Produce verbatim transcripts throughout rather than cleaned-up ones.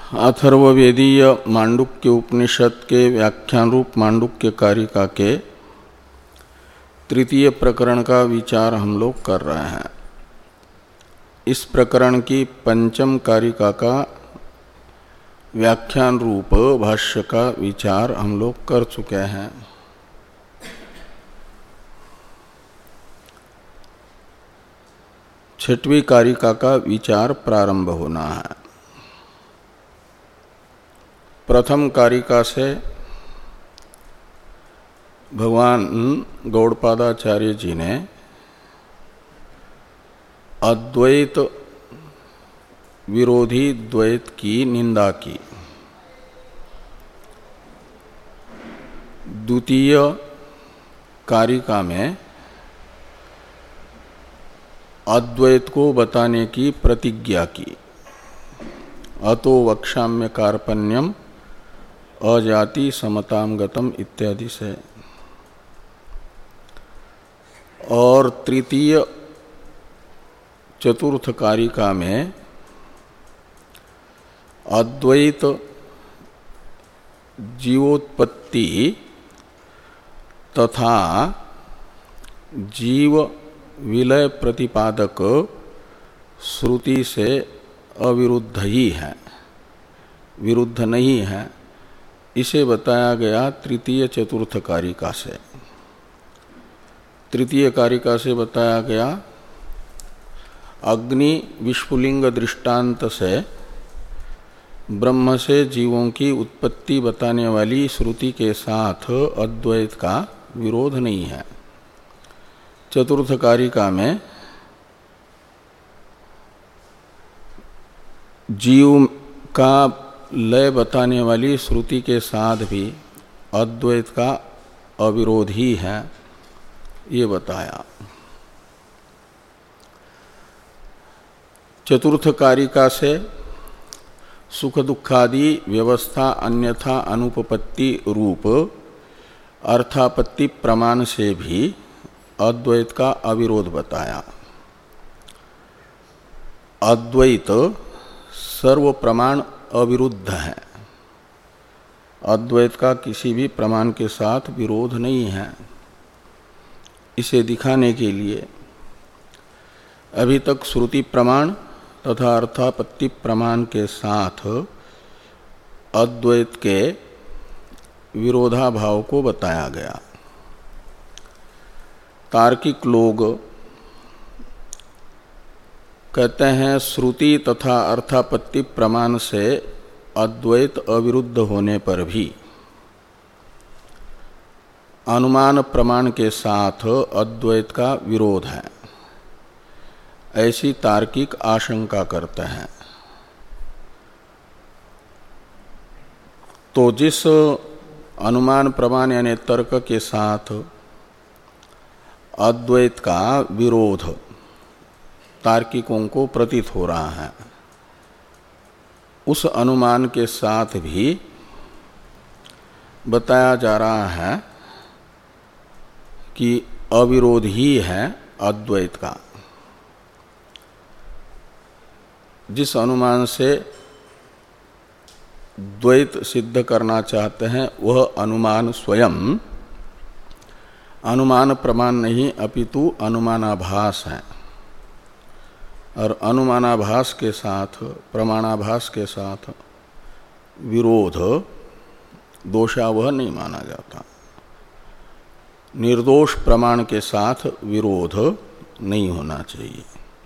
अथर्ववेदीय मांडुक्य उपनिषद के व्याख्यान रूप मांडुक्य कारिका के तृतीय प्रकरण का विचार हम लोग कर रहे हैं। इस प्रकरण की पंचम कारिका का व्याख्यान रूप भाष्य का विचार हम लोग कर चुके हैं। छठवीं कारिका का विचार प्रारंभ होना है। प्रथम कारिका से भगवान गौड़पादाचार्य जी ने अद्वैत विरोधी द्वैत की निंदा की। द्वितीय कारिका में अद्वैत को बताने की प्रतिज्ञा की। अतो वक्ष्याम्य कार्पण्यम अजाति समताम गतम इत्यादि से। और तृतीय चतुर्थ कारिका में अद्वैत जीवोत्पत्ति तथा जीव विलय प्रतिपादक श्रुति से अविरुद्ध ही है, विरुद्ध नहीं है, इसे बताया गया तृतीय चतुर्थ कारिका से। तृतीय कारिका से बताया गया अग्नि विस्फुलिंग दृष्टांत से ब्रह्म से जीवों की उत्पत्ति बताने वाली श्रुति के साथ अद्वैत का विरोध नहीं है। चतुर्थ कारिका में जीव का लय बताने वाली श्रुति के साथ भी अद्वैत का अविरोध ही है, ये बताया। चतुर्थ कारिका से सुख दुखादि व्यवस्था अन्यथा अनुपपत्ति रूप अर्थापत्ति प्रमाण से भी अद्वैत का अविरोध बताया। अद्वैत सर्व प्रमाण अविरुद्ध है, अद्वैत का किसी भी प्रमाण के साथ विरोध नहीं है। इसे दिखाने के लिए अभी तक श्रुति प्रमाण तथा अर्थापत्ति प्रमाण के साथ अद्वैत के विरोधाभाव को बताया गया। तार्किक लोग कहते हैं श्रुति तथा अर्थापत्ति प्रमाण से अद्वैत अविरुद्ध होने पर भी अनुमान प्रमाण के साथ अद्वैत का विरोध है, ऐसी तार्किक आशंका करते हैं। तो जिस अनुमान प्रमाण यानी तर्क के साथ अद्वैत का विरोध तार्किकों को प्रतीत हो रहा है, उस अनुमान के साथ भी बताया जा रहा है कि अविरोध ही है अद्वैत का। जिस अनुमान से द्वैत सिद्ध करना चाहते हैं वह अनुमान स्वयं अनुमान प्रमाण नहीं अपितु अनुमानाभास है, और अनुमानाभास के साथ प्रमाणाभास के साथ विरोध दोषावह नहीं माना जाता। निर्दोष प्रमाण के साथ विरोध नहीं होना चाहिए।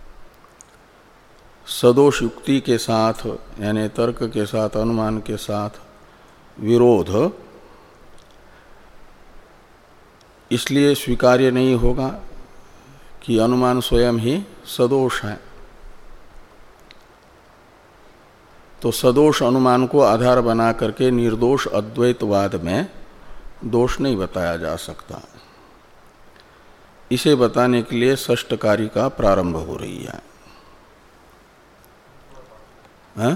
सदोष युक्ति के साथ यानी तर्क के साथ अनुमान के साथ विरोध इसलिए स्वीकार्य नहीं होगा कि अनुमान स्वयं ही सदोष है। तो सदोष अनुमान को आधार बना करके निर्दोष अद्वैतवाद में दोष नहीं बताया जा सकता। इसे बताने के लिए षष्ठ कारिका प्रारंभ हो रही है। हाँ?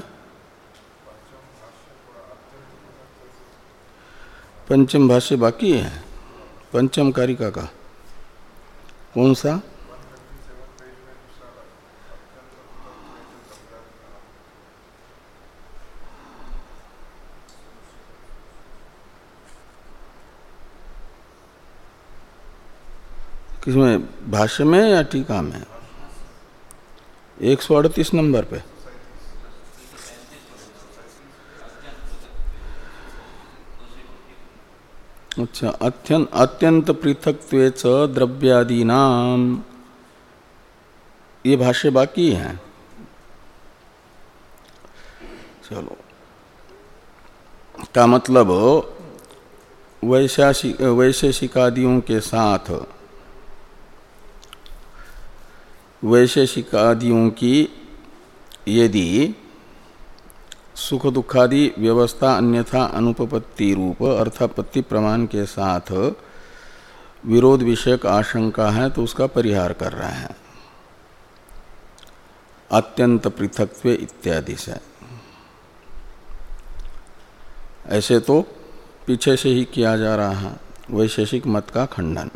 पंचम भाष्य बाकी है पंचम कारिका का। कौन सा? किसमें, भाष्य में या टीका में? एक सौ अड़तीस नंबर पे। अच्छा, अत्यंत अत्यंत पृथक्त्वे च द्रव्यादीनाम, ये भाष्य बाकी है। चलो, का मतलब वैशेषिक वैशेषिकादियों के साथ वैशेषिकादियों की यदि सुख दुखादि व्यवस्था अन्यथा अनुपपत्ति रूप अर्थापत्ति प्रमाण के साथ विरोध विषयक आशंका है तो उसका परिहार कर रहा है अत्यंत पृथक्त्व इत्यादि से। ऐसे तो पीछे से ही किया जा रहा है वैशेषिक मत का खंडन।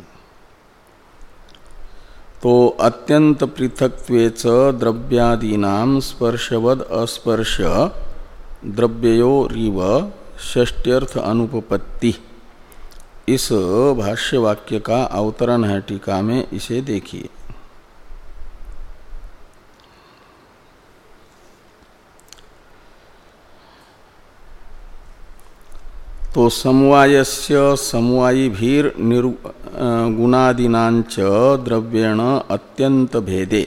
तो अत्यंत पृथक्त्वे च द्रव्यादीनां स्पर्शवद अस्पर्श द्रव्ययोरिव षष्ट्यर्थ अनुपपत्ति, इस भाष्य वाक्य का अवतरण है टीका में, इसे देखिए। तो समवायस्य समवायिभीर गुणादीनांच द्रव्येण अत्यंत भेदे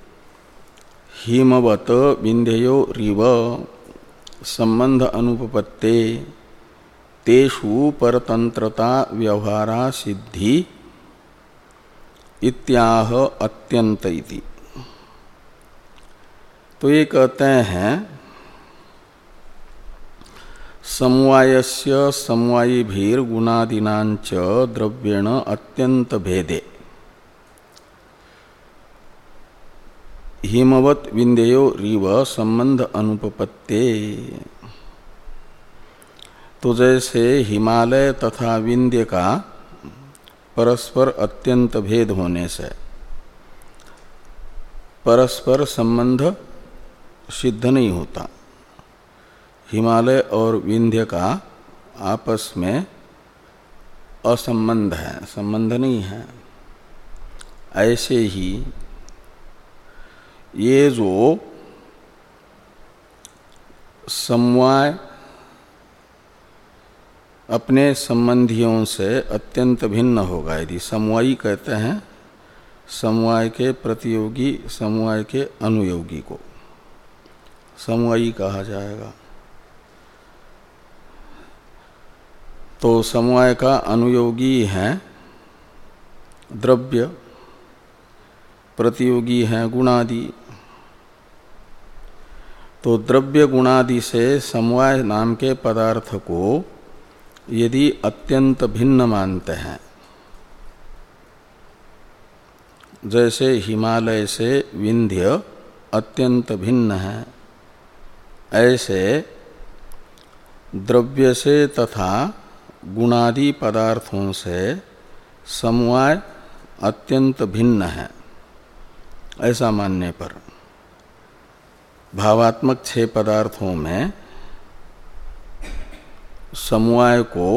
हिमवत विंध्ययोरिव संबंध अनुपपत्ते तेषु परतंत्रता व्यवहारा सिद्धि इत्याह अत्यंत इति। तो ये कहते हैं समवायस्य समवायिभीर गुणादीनांच द्रव्येण अत्यंत भेदे हिमवत विंध्ययोरिव संबंध अनुपपत्ते। तो जैसे हिमालय तथा विंध्य का परस्पर अत्यंत भेद होने से परस्पर संबंध सिद्ध नहीं होता, हिमालय और विंध्य का आपस में असंबंध है, संबंध नहीं है। ऐसे ही ये जो समवाय अपने संबंधियों से अत्यंत भिन्न होगा, यदि समवायी कहते हैं समवाय के प्रतियोगी समवाय के अनुयोगी को समवायी कहा जाएगा। तो समवाय का अनुयोगी है द्रव्य, प्रतियोगी है गुणादि। तो द्रव्य गुणादि से समवाय नाम के पदार्थ को यदि अत्यंत भिन्न मानते हैं, जैसे हिमालय से विंध्य अत्यंत भिन्न है, ऐसे द्रव्य से तथा गुणादि पदार्थों से समवाय अत्यंत भिन्न है, ऐसा मानने पर भावात्मक छह पदार्थों में समवाय को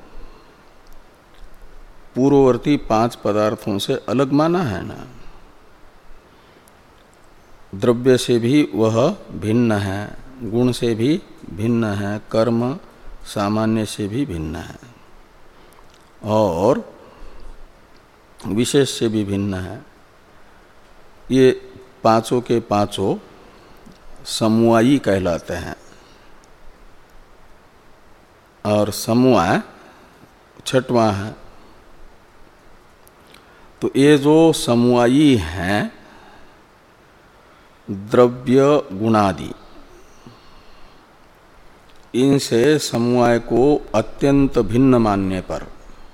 पूर्ववर्ती पांच पदार्थों से अलग माना है ना। द्रव्य से भी वह भिन्न है, गुण से भी भिन्न है, कर्म सामान्य से भी भिन्न है और विशेष से भी भिन्न है। ये पांचों के पांचों समवायी कहलाते हैं और समवाय छठवां है। तो ये जो समवायी हैं द्रव्य गुणादि, इनसे समवाय को अत्यंत भिन्न मानने पर,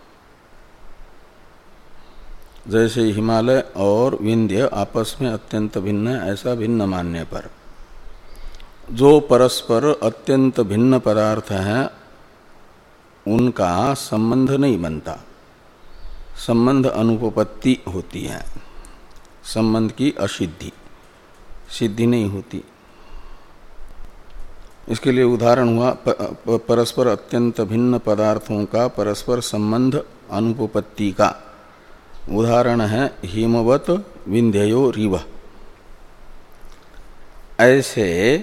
जैसे हिमालय और विंध्य आपस में अत्यंत भिन्न है, ऐसा भिन्न मानने पर जो परस्पर अत्यंत भिन्न पदार्थ हैं उनका संबंध नहीं बनता, संबंध अनुपपत्ति होती है, संबंध की असिद्धि, सिद्धि नहीं होती। इसके लिए उदाहरण हुआ परस्पर अत्यंत भिन्न पदार्थों का परस्पर संबंध अनुपपत्ति का, उदाहरण है हिमवत विंध्ययो रिव। ऐसे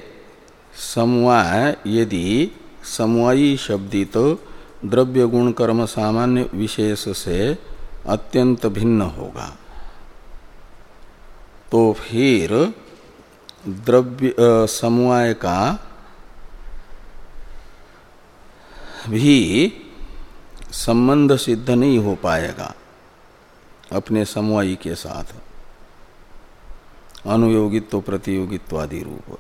समवाय यदि समवायी शब्दित द्रव्य गुण कर्म सामान्य विशेष से अत्यंत भिन्न होगा तो फिर द्रव्य समवाय का भी संबंध सिद्ध नहीं हो पाएगा अपने समवायी के साथ, अनुयोगित्व प्रतियोगित्व आदि रूप।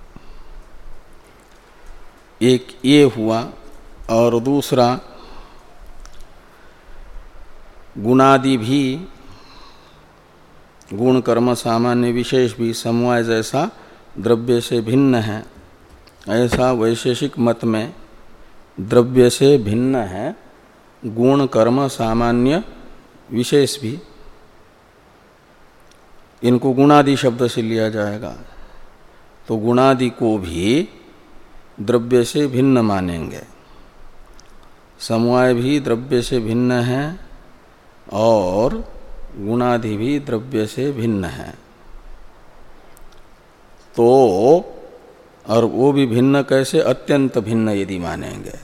एक ये हुआ। और दूसरा गुणादि भी, गुण कर्म सामान्य विशेष भी समवाय जैसा द्रव्य से भिन्न है, ऐसा वैशेषिक मत में द्रव्य से भिन्न है गुण कर्म सामान्य विशेष भी। इनको गुणादि शब्द से लिया जाएगा तो गुणादि को भी द्रव्य से भिन्न मानेंगे। समवाय भी द्रव्य से भिन्न है और गुणादि भी द्रव्य से भिन्न है। तो और वो भी भिन्न कैसे? अत्यंत भिन्न यदि मानेंगे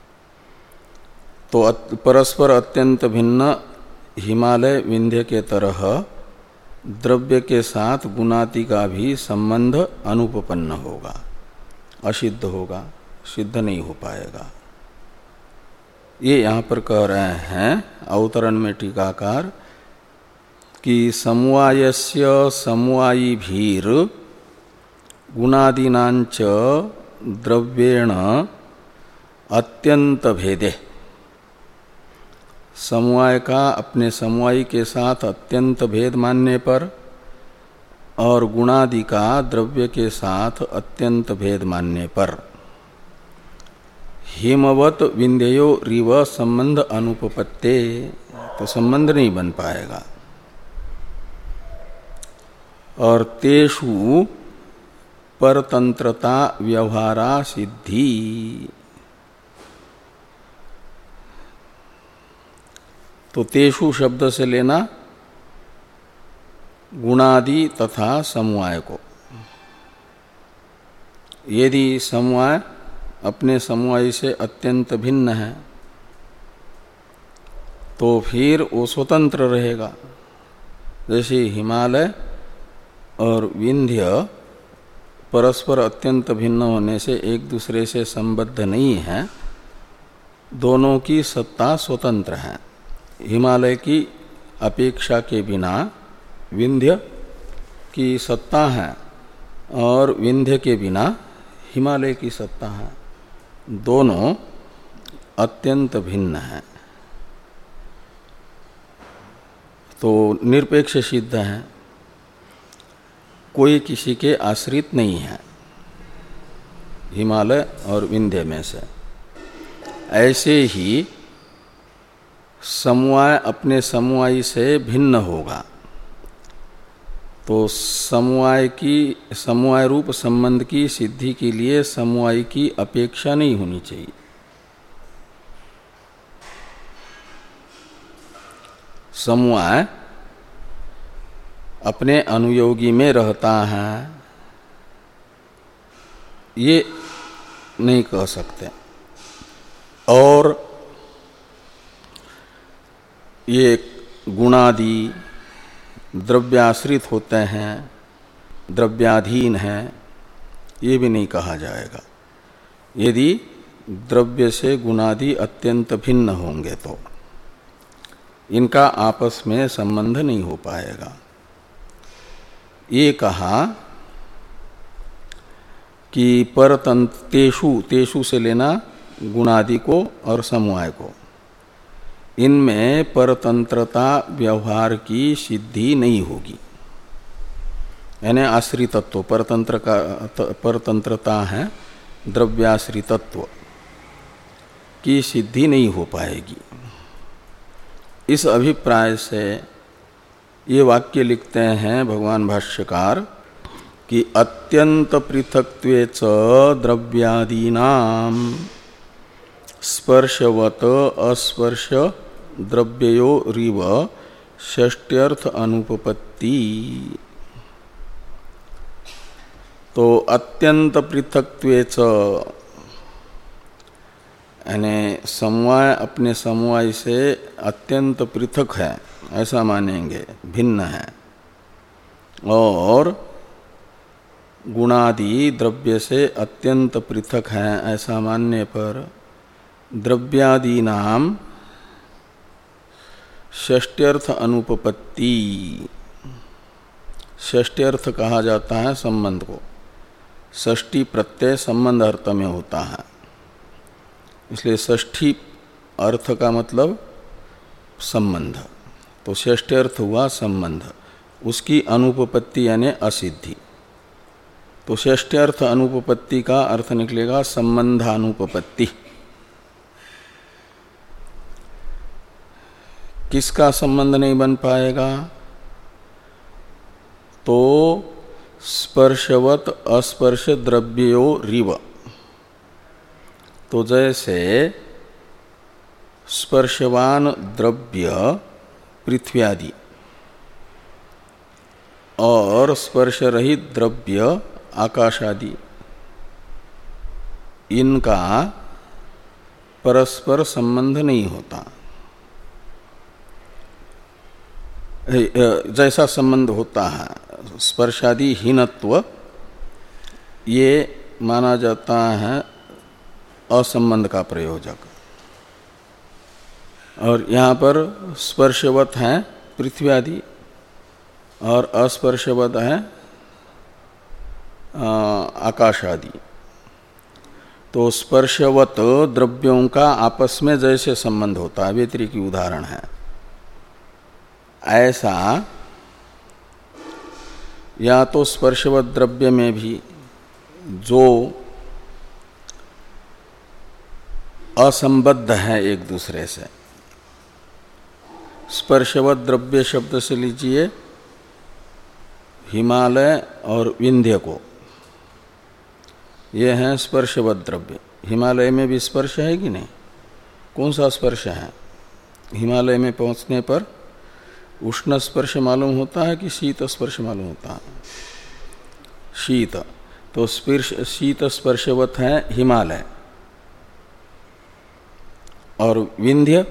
तो परस्पर अत्यंत भिन्न हिमालय विंध्य के तरह द्रव्य के साथ गुणादि का भी संबंध अनुपपन्न होगा, असिद्ध होगा, सिद्ध नहीं हो पाएगा। ये यहाँ पर कह रहे हैं अवतरण में टीकाकार कि समवायस्य समवायी भीर गुणादीनांच द्रव्येण अत्यंत भेदे। समवाय का अपने समवायी के साथ अत्यंत भेद मानने पर और गुणादि का द्रव्य के साथ अत्यंत भेद मानने पर हिमवत विंध्ययो रिव संबंध अनुपपत्ते, तो संबंध नहीं बन पाएगा। और तेषु परतंत्रता व्यवहारा सिद्धि, तो तेषु शब्द से लेना गुणादि तथा समवाय को। यदि समवाय अपने समवाय से अत्यंत भिन्न है तो फिर वो स्वतंत्र रहेगा। जैसे हिमालय और विंध्य परस्पर अत्यंत भिन्न होने से एक दूसरे से संबद्ध नहीं है, दोनों की सत्ता स्वतंत्र है। हिमालय की अपेक्षा के बिना विंध्य की सत्ता है और विंध्य के बिना हिमालय की सत्ता है, दोनों अत्यंत भिन्न हैं। तो निरपेक्ष सिद्ध है, कोई किसी के आश्रित नहीं है हिमालय और विंध्य में से। ऐसे ही समवाय अपने समवायी से भिन्न होगा तो समवाय की समवाय रूप संबंध की सिद्धि के लिए समवाय की अपेक्षा नहीं होनी चाहिए। समवाय अपने अनुयोगी में रहता है ये नहीं कह सकते। और ये गुणादि द्रव्याश्रित होते हैं, द्रव्याधीन हैं, ये भी नहीं कहा जाएगा। यदि द्रव्य से गुणादि अत्यंत भिन्न होंगे तो इनका आपस में संबंध नहीं हो पाएगा। ये कहा कि परतंत्र तेषु, तेषु से लेना गुणादि को और समवाय को, इनमें परतंत्रता व्यवहार की सिद्धि नहीं होगी। यानी आश्रितत्व, परतंत्र का परतंत्रता है द्रव्याश्रितत्व की सिद्धि नहीं हो पाएगी। इस अभिप्राय से ये वाक्य लिखते हैं भगवान भाष्यकार कि अत्यंत पृथक्त्वे च द्रव्यादीनां स्पर्शवत अस्पर्श द्रव्यो रिव षष्ट्यर्थ अनुपपत्ति। तो अत्यंत पृथक्त्वेच यानी समवाय अपने समवाय से अत्यंत पृथक है ऐसा मानेंगे, भिन्न है। और गुणादि द्रव्य से अत्यंत पृथक है ऐसा मानने पर द्रव्यादि नाम षष्ट्यर्थ अनुपपत्ति, षष्ट्यर्थ कहा जाता है संबंध को। षष्ठी प्रत्यय संबंध अर्थ में होता है, इसलिए षष्ठी अर्थ का मतलब संबंध। तो षष्ट्यर्थ हुआ संबंध, उसकी अनुपपत्ति यानी असिद्धि। तो षष्ट्यर्थ अनुपपत्ति का अर्थ निकलेगा संबंधानुपपत्ति। किसका संबंध नहीं बन पाएगा? तो स्पर्शवत अस्पर्श द्रव्यो रिव। तो जैसे स्पर्शवान द्रव्य पृथ्वी आदि और स्पर्श रहित द्रव्य आकाश आदि, इनका परस्पर संबंध नहीं होता। जैसा संबंध होता है स्पर्शादि हीनत्व, ये माना जाता है असंबंध का प्रयोजक। और यहाँ पर स्पर्शवत है पृथ्वी आदि और अस्पर्शवत है आकाश आदि। तो स्पर्शवत द्रव्यों का आपस में जैसे संबंध होता है, व्यतिरिकी उदाहरण है, ऐसा या तो स्पर्शवत द्रव्य में भी जो असंबद्ध है एक दूसरे से, स्पर्शवत द्रव्य शब्द से लीजिए हिमालय और विंध्य को, ये हैं स्पर्शवत द्रव्य। हिमालय में भी स्पर्श है कि नहीं? कौन सा स्पर्श है? हिमालय में पहुंचने पर उष्ण स्पर्श मालूम होता है कि शीत स्पर्श मालूम होता है? शीत। तो स्पर्श शीत स्पर्शवत है हिमालय। और विंध्य,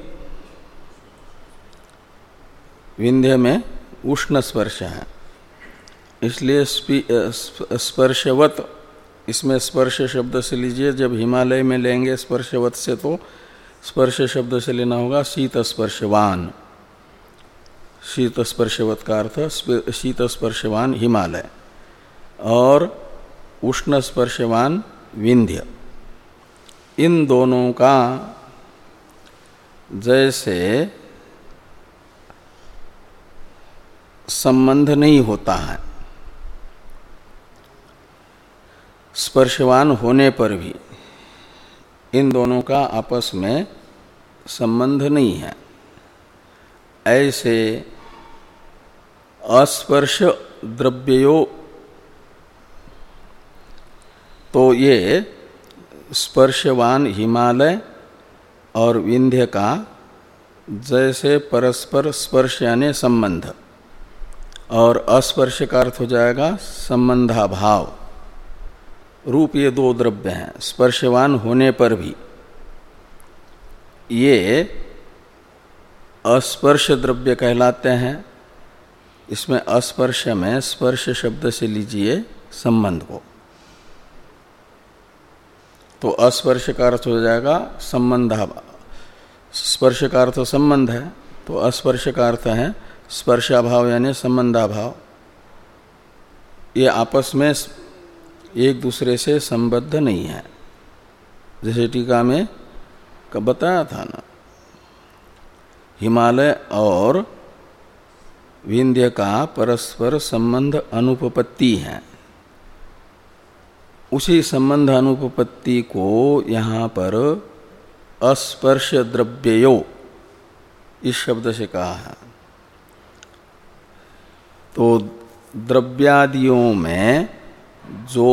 विंध्य में उष्ण स्पर्श है, इसलिए स्पर्शवत, इसमें स्पर्श शब्द से लीजिए, जब हिमालय में लेंगे स्पर्शवत से तो स्पर्श शब्द से लेना होगा शीत स्पर्शवान। शीत स्पर्शवत का अर्थ शीत स्पर्शवान हिमालय और उष्ण स्पर्शवान विंध्य। इन दोनों का जैसे संबंध नहीं होता है, स्पर्शवान होने पर भी इन दोनों का आपस में संबंध नहीं है, ऐसे अस्पर्श द्रव्यो, तो ये स्पर्शवान हिमालय और विंध्य का जैसे परस्पर स्पर्श यानी संबंध, और अस्पर्श का अर्थ हो जाएगा संबंधाभाव रूप, ये दो द्रव्य हैं। स्पर्शवान होने पर भी ये अस्पर्श द्रव्य कहलाते हैं। इसमें अस्पर्श में स्पर्श शब्द से लीजिए संबंध को, तो अस्पर्श का अर्थ हो जाएगा संबंधाभाव। स्पर्श का अर्थ संबंध है, तो अस्पर्श का अर्थ है स्पर्शाभाव यानी संबंधाभाव। ये आपस में एक दूसरे से संबद्ध नहीं है, जैसे टीका में कब बताया था ना, हिमालय और विंध्य का परस्पर संबंध अनुपपत्ति है। उसी संबंध अनुपपत्ति को यहाँ पर अस्पर्श द्रव्यो इस शब्द से कहा है। तो द्रव्यादियों में जो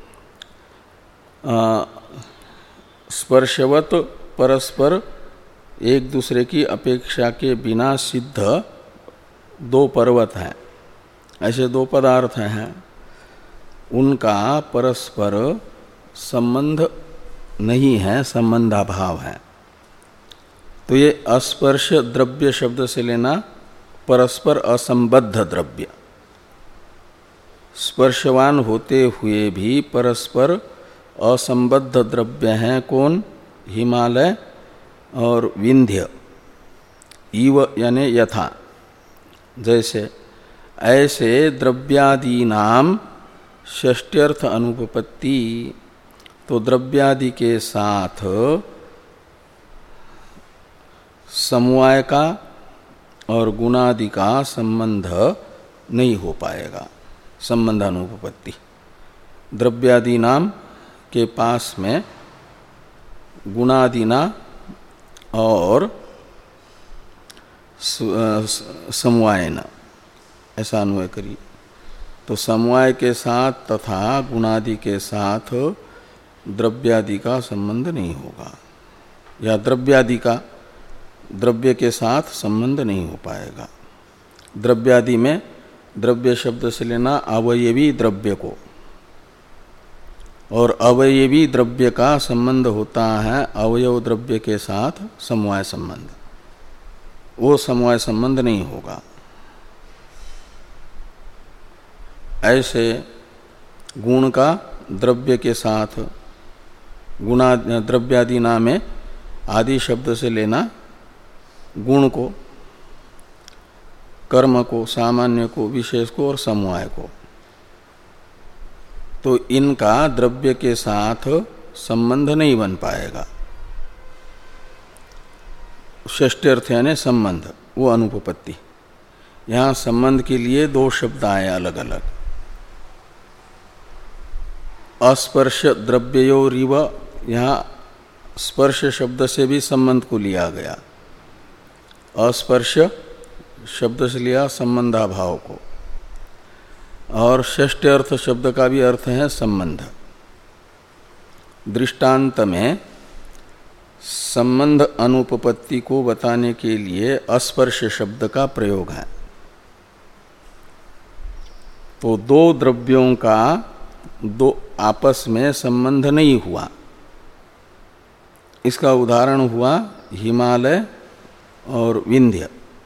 स्पर्शवत परस्पर एक दूसरे की अपेक्षा के बिना सिद्ध दो पर्वत हैं, ऐसे दो पदार्थ हैं, उनका परस्पर संबंध नहीं है, संबंधाभाव है। तो ये अस्पर्श द्रव्य शब्द से लेना परस्पर असंबद्ध द्रव्य, स्पर्शवान होते हुए भी परस्पर असंबद्ध द्रव्य हैं। कौन? हिमालय और विंध्य। इव यानी यथा, जैसे, ऐसे द्रव्यादीनाम षष्ट्यर्थ अनुपपत्ति। तो द्रव्यादि के साथ समवाय का और गुणादि का संबंध नहीं हो पाएगा, संबंधानुपपत्ति। द्रव्यादि नाम के पास में गुणादिना और समवायना ऐसा अन्वय करिए। तो समवाय के साथ तथा गुणादि के साथ द्रव्यादि का संबंध नहीं होगा, या द्रव्यादि का द्रव्य के साथ संबंध नहीं हो पाएगा। द्रव्यादि में द्रव्य शब्द से लेना अवयवी द्रव्य को, और अवयवी द्रव्य का संबंध होता है अवयव द्रव्य के साथ समवाय संबंध, वो समवाय संबंध नहीं होगा। ऐसे गुण का द्रव्य के साथ, गुणा द्रव्यादि नाम में आदि शब्द से लेना गुण को, कर्म को, सामान्य को, विशेष को और समवाय को। तो इनका द्रव्य के साथ संबंध नहीं बन पाएगा। षष्ट्यर्थ यानी संबंध, वो अनुपपत्ति। यहाँ संबंध के लिए दो शब्द आए अलग अलग। अस्पर्श द्रव्योरिव, यहाँ स्पर्श शब्द से भी संबंध को लिया गया, अस्पर्श शब्द से लिया संबंधाभाव को, और षष्ठ अर्थ शब्द का भी अर्थ है संबंध। दृष्टांत में संबंध अनुपपत्ति को बताने के लिए अस्पर्श शब्द का प्रयोग है। तो दो द्रव्यों का दो आपस में संबंध नहीं हुआ, इसका उदाहरण हुआ हिमालय और विंध्य।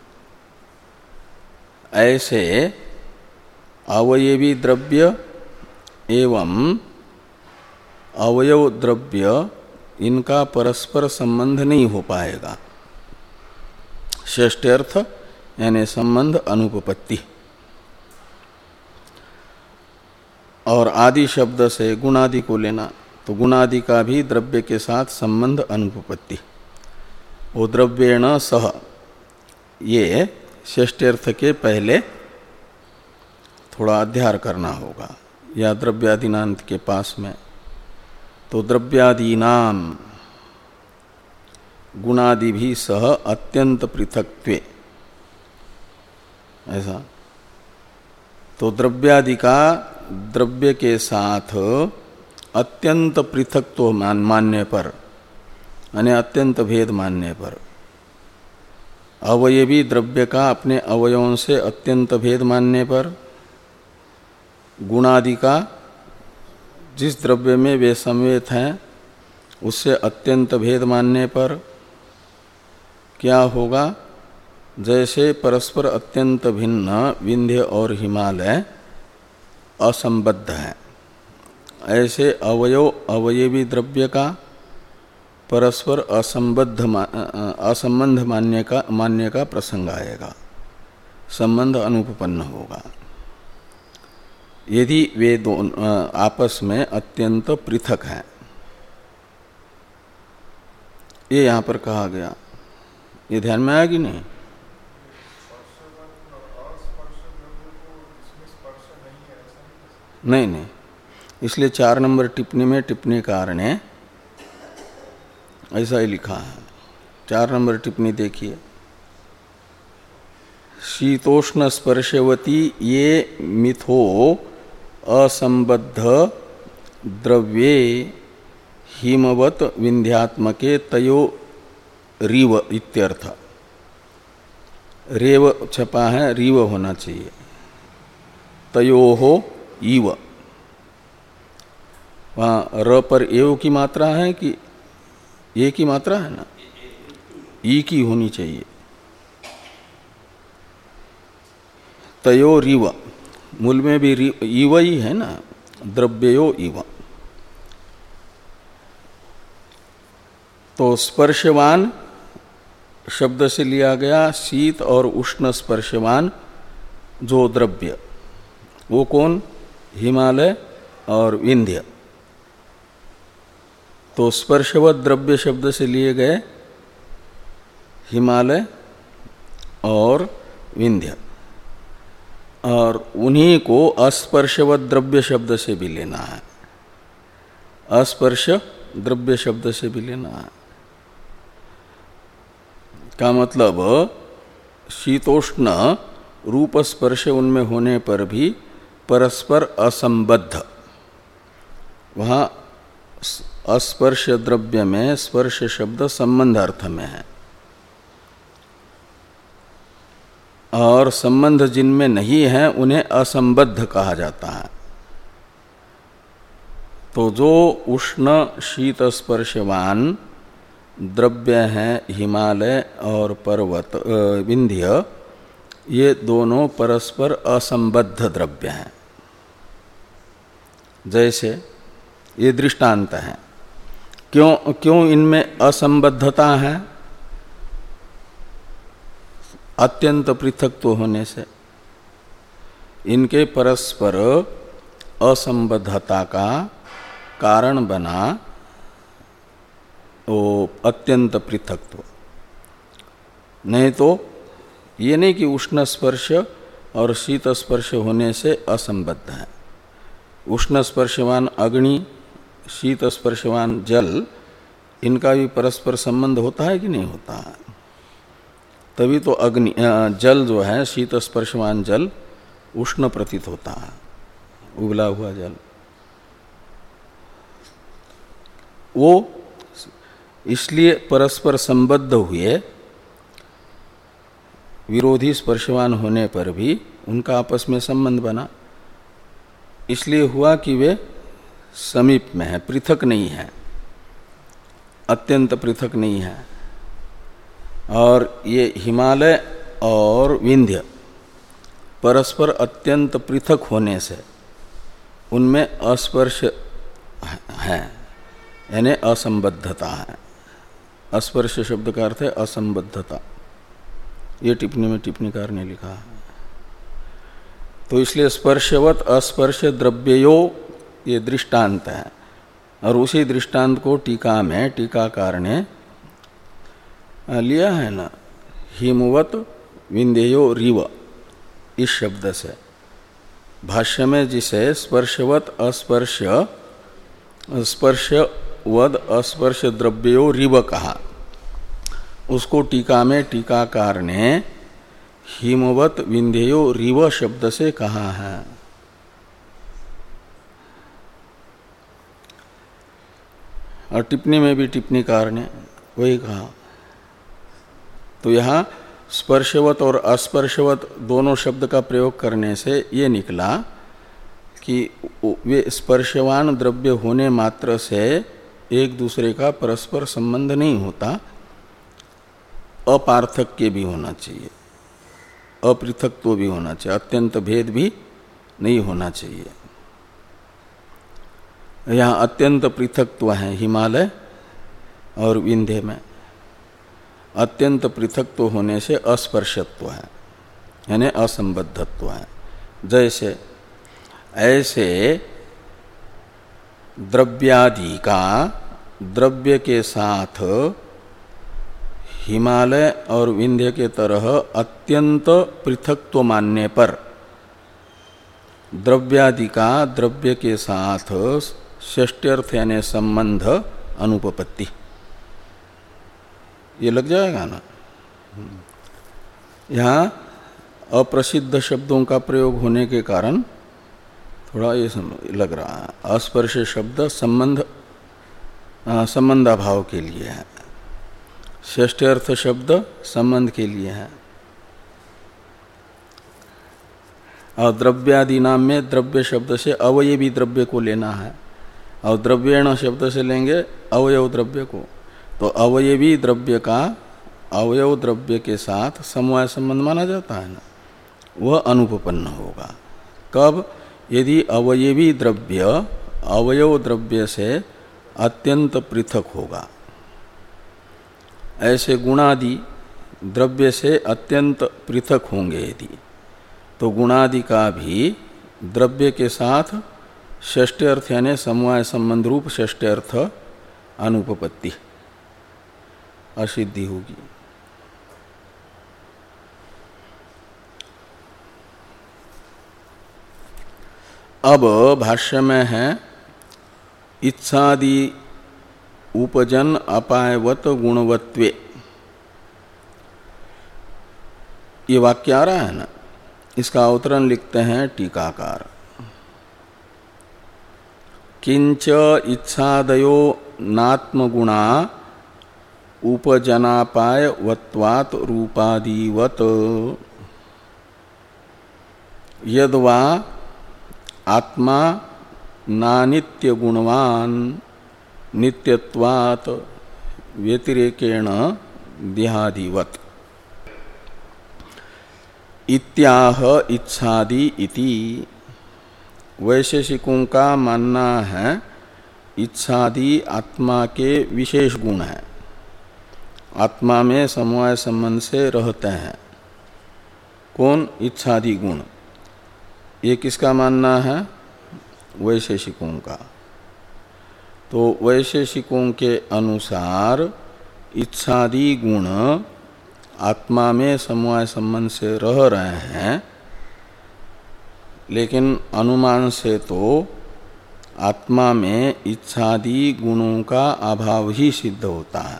ऐसे अवयवी द्रव्य एवं अवयव द्रव्य, इनका परस्पर संबंध नहीं हो पाएगा। षष्ट्यर्थ यानी संबंध अनुपपत्ति। और आदि शब्द से गुणादि को लेना, तो गुणादि का भी द्रव्य के साथ संबंध अनुपपत्ति। वो द्रव्येण सह, ये षष्ट्यर्थ के पहले थोड़ा अध्यार करना होगा, या द्रव्यादिनांत के पास में। तो द्रव्यादीनाम गुणादि भी सह अत्यंत पृथक्त्वे, ऐसा। तो द्रव्यादि का द्रव्य के साथ अत्यंत पृथक्त्व मान मानने पर, यानी अत्यंत भेद मानने पर, अवयवी द्रव्य का अपने अवयवों से अत्यंत भेद मानने पर, गुणादि का जिस द्रव्य में वे समवेत हैं उससे अत्यंत भेद मानने पर क्या होगा? जैसे परस्पर अत्यंत भिन्न विंध्य और हिमालय असंबद्ध है, ऐसे अवयव अवयवी द्रव्य का परस्पर असंबद्ध असंबंध मान्य का मान्य का प्रसंग आएगा, संबंध अनुपपन्न होगा यदि वे दोनों आपस में अत्यंत पृथक हैं। ये यहाँ पर कहा गया, ये ध्यान में आया कि नहीं? नहीं नहीं, इसलिए चार नंबर टिप्पणी में टिप्पणीकार ने ऐसा ही लिखा है। चार नंबर टिप्पणी देखिए, शीतोष्ण स्पर्शवती ये मिथो असंबद्ध द्रव्ये हिमवत विंध्यात्मके तयो रीव इत्यर्थ। रेव छपा है, रीव होना चाहिए। तयोहो ईव, वहाँ र पर एव की मात्रा है कि ये की मात्रा है ना, ई की होनी चाहिए। तयो रीव, मूल में भी ईव ही है ना, द्रव्यो ईव। तो स्पर्शवान शब्द से लिया गया शीत और उष्ण स्पर्शवान जो द्रव्य, वो कौन? हिमालय और विंध्य। तो स्पर्शवत द्रव्य शब्द से लिए गए हिमालय और विंध्य, और उन्हीं को अस्पर्शवत द्रव्य शब्द से भी लेना है, अस्पर्श द्रव्य शब्द से भी लेना है। का मतलब शीतोष्ण रूप स्पर्श उनमें होने पर भी परस्पर असंबद्ध, वहाँ अस्पर्श द्रव्य में स्पर्श शब्द संबंध अर्थ में है, और संबंध जिनमें नहीं है उन्हें असंबद्ध कहा जाता है। तो जो उष्ण शीत स्पर्शवान द्रव्य हैं हिमालय और पर्वत विंध्य, ये दोनों परस्पर असंबद्ध द्रव्य हैं। जैसे ये दृष्टांत है, क्यों क्यों इनमें असंबद्धता है? अत्यंत पृथक्त्व होने से इनके परस्पर असंबद्धता का कारण बना वो अत्यंत पृथक्त्व। नहीं तो ये नहीं कि उष्ण स्पर्श और शीत स्पर्श होने से असंबद्ध है। उष्ण स्पर्शवान अग्नि, शीत स्पर्शवान जल, इनका भी परस्पर संबंध होता है कि नहीं होता है? तभी तो अग्नि जल जो है, शीत स्पर्शवान जल उष्ण प्रतीत होता है, उबला हुआ जल। वो इसलिए परस्पर संबद्ध हुए, विरोधी स्पर्शवान होने पर भी उनका आपस में संबंध बना। इसलिए हुआ कि वे समीप में है, पृथक नहीं है, अत्यंत पृथक नहीं है। और ये हिमालय और विंध्य परस्पर अत्यंत पृथक होने से उनमें अस्पर्श है, यानी असंबद्धता है। अस्पर्श शब्द का अर्थ है असंबद्धता, ये टिप्पणी में टिप्पणीकार ने लिखा है। तो इसलिए स्पर्शवत अस्पर्श द्रव्यो ये दृष्टांत है, और उसी दृष्टांत को टीका में टीकाकार ने लिया है ना, हिमवत विंध्ययो रिव, इस शब्द से। भाष्य में जिसे स्पर्शवत अस्पर्श स्पर्शवद अस्पर्श द्रव्यो रिव कहा, उसको टीका में टीकाकार ने हिमवत विंध्ययो रिव शब्द से कहा है। और टिप्पणी में भी टिप्पणीकार ने वही कहा। तो यहाँ स्पर्शवत और अस्पर्शवत दोनों शब्द का प्रयोग करने से ये निकला कि वे स्पर्शवान द्रव्य होने मात्र से एक दूसरे का परस्पर संबंध नहीं होता, अपार्थक्य भी होना चाहिए, अपृथक्त्व भी होना चाहिए, अत्यंत भेद भी नहीं होना चाहिए। यहाँ अत्यंत पृथक्त्व है हिमालय और विंध्य में। अत्यंत पृथक्त्व होने से अस्पर्शत्व है, यानी असंबद्धत्व है। जैसे ऐसे द्रव्यादि का द्रव्य के साथ हिमालय और विंध्य के तरह अत्यंत पृथक्त्व मानने पर द्रव्यादि का द्रव्य के साथ षष्ट्यर्थ यानी संबंध अनुपपत्ति, ये लग जाएगा ना। यहाँ अप्रसिद्ध शब्दों का प्रयोग होने के कारण थोड़ा ये लग रहा है। अस्पर्श शब्द संबंध संबंधाभाव के लिए है, षष्ठ्यर्थ शब्द संबंध के लिए है। और द्रव्यादि नाम में द्रव्य शब्द से अवयवी द्रव्य को लेना है, और द्रव्येण शब्द से लेंगे अवयव द्रव्य को। तो अवयवी द्रव्य का अवयव द्रव्य के साथ समवाय संबंध माना जाता है ना, वह अनुपपन्न होगा। कब? यदि अवयवी द्रव्य अवयव द्रव्य से अत्यंत पृथक होगा। ऐसे गुणादि द्रव्य से अत्यंत पृथक होंगे यदि, तो गुणादि का भी द्रव्य के साथ षष्ठ्यर्थ यानी समवाय संबंध रूप षष्ठ्यर्थ अनुपपत्ति असिद्धि होगी। अब भाष्य में है इच्छादि उपजन अपायवत गुणवत्वे, ये वाक्य आ रहा है ना, इसका अवतरण लिखते हैं टीकाकार। किंच इच्छादयो नात्मगुणा उपजनापायवत्वात् रूपादिवत यद्वा आत्मा नानित्य गुणवान नित्यत्वात् व्यतिरेकेण देहादिवत इत्याह इच्छादि इति। वैशेषिकों का मानना है इच्छादि आत्मा के विशेष गुण हैं, आत्मा में समवाय संबंध से रहते हैं। कौन? इच्छादि गुण। ये किसका मानना है? वैशेषिकों का। तो वैशेषिकों के अनुसार इच्छादि गुण आत्मा में समवाय संबंध से रह रहे हैं, लेकिन अनुमान से तो आत्मा में इच्छादि गुणों का अभाव ही सिद्ध होता है,